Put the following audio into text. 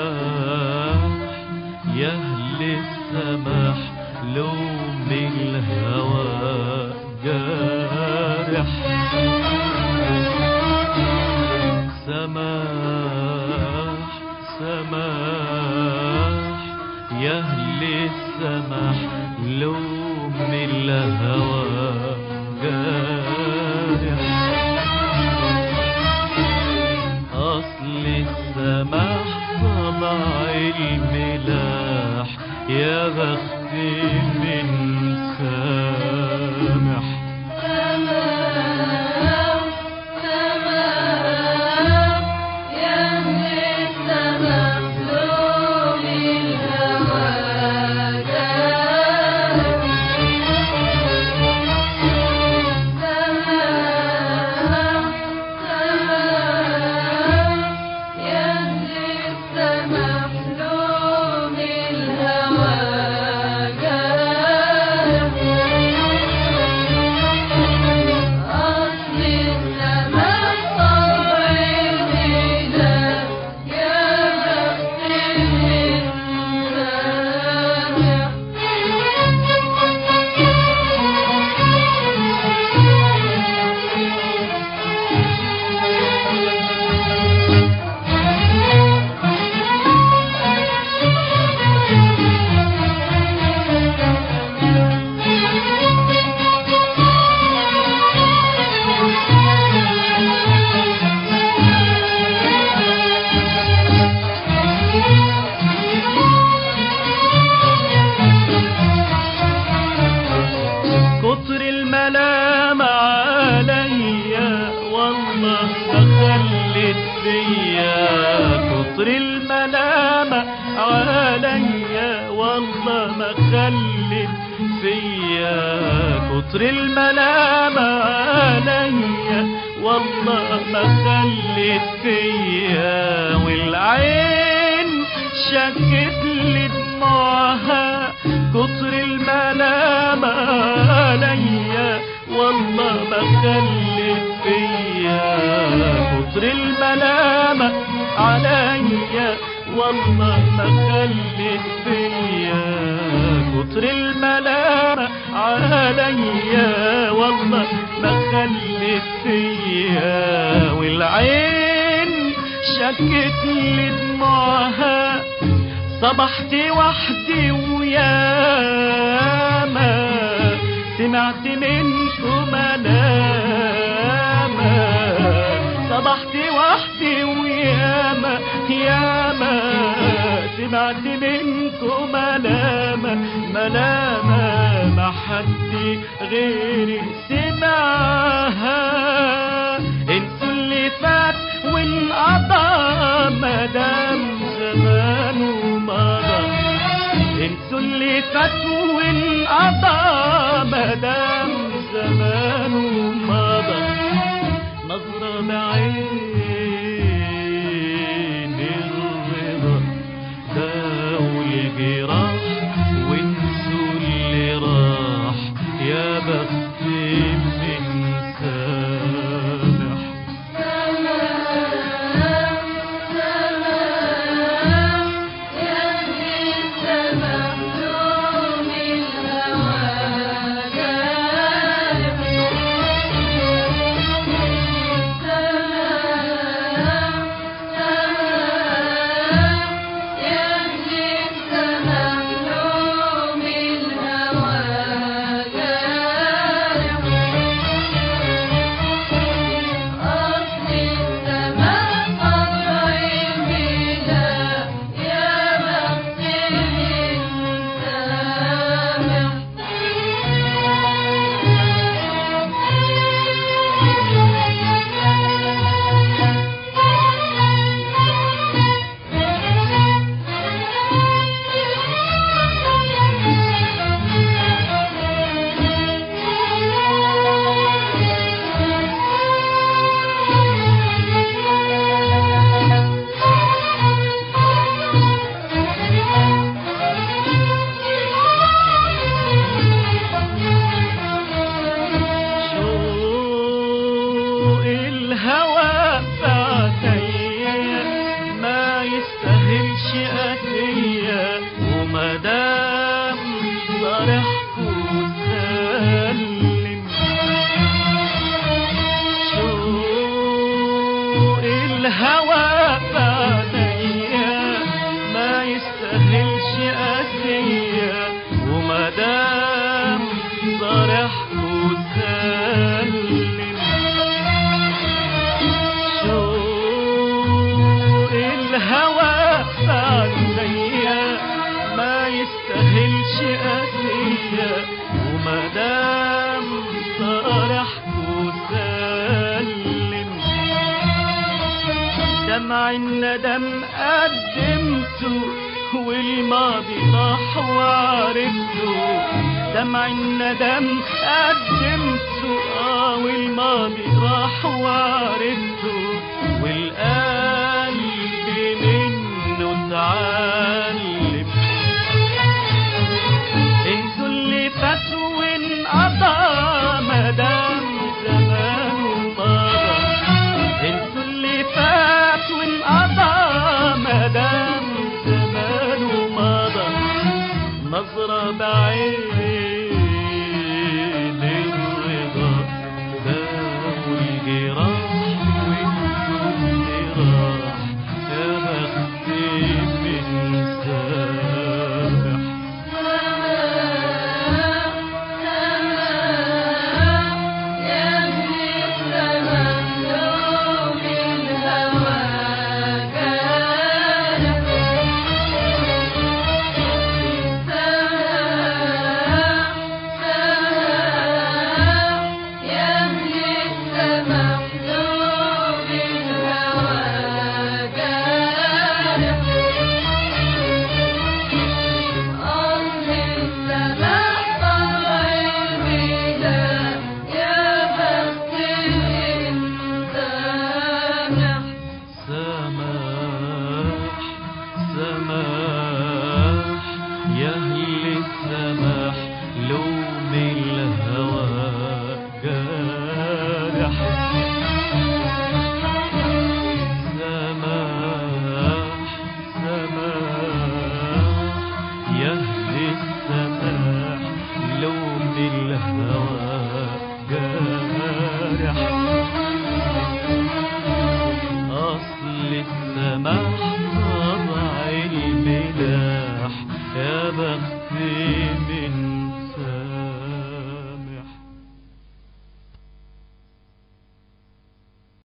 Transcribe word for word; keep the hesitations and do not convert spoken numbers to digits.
يا أهل السماح لوم الهوى جارح. سماح سماح يا أهل السماح لوم الهوى جارح. أصل السماح طبع الملاح يا بختي من سامح. كتر الملام عليا والله ما خلت فيا. كتر الملام عليا والله ما خلت فيا. كتر الملام عليا والله ما خلت فيا. والعين شكت لي دموعها. كتر الملام عليا والله ما خلت فيا. كتر الملام عليا والله ما خلت فيا. كتر الملام عليا والله ما خلت فيا. والعين شكت لي دموعها. صبحت وحدي وياما سمعت منكم ملاما. صبحت وحدي وياما ياما سمعت منكم ملاما. ملاما ما حد غيري سمعها. انسوا اللي فات وانقضى مدام زمانه مضى. انسوا اللي فات وانقضى مدام زمانه مضى. نظرة بعين الرضا داووا الجراح وانسوا اللي راح يا بختي من سامح. سلام قاسية ومدام صارحت وسلم دمع الندم قدمته والماضي راح وعرفته دمع الندم قدمته اه والماضي راح وعرفته والقلب منه اتعلم انسوا اللي فات وانقضى مدام زمانه مضى انسوا اللي فات وانقضى مدام زمانه مضى نظرة بعين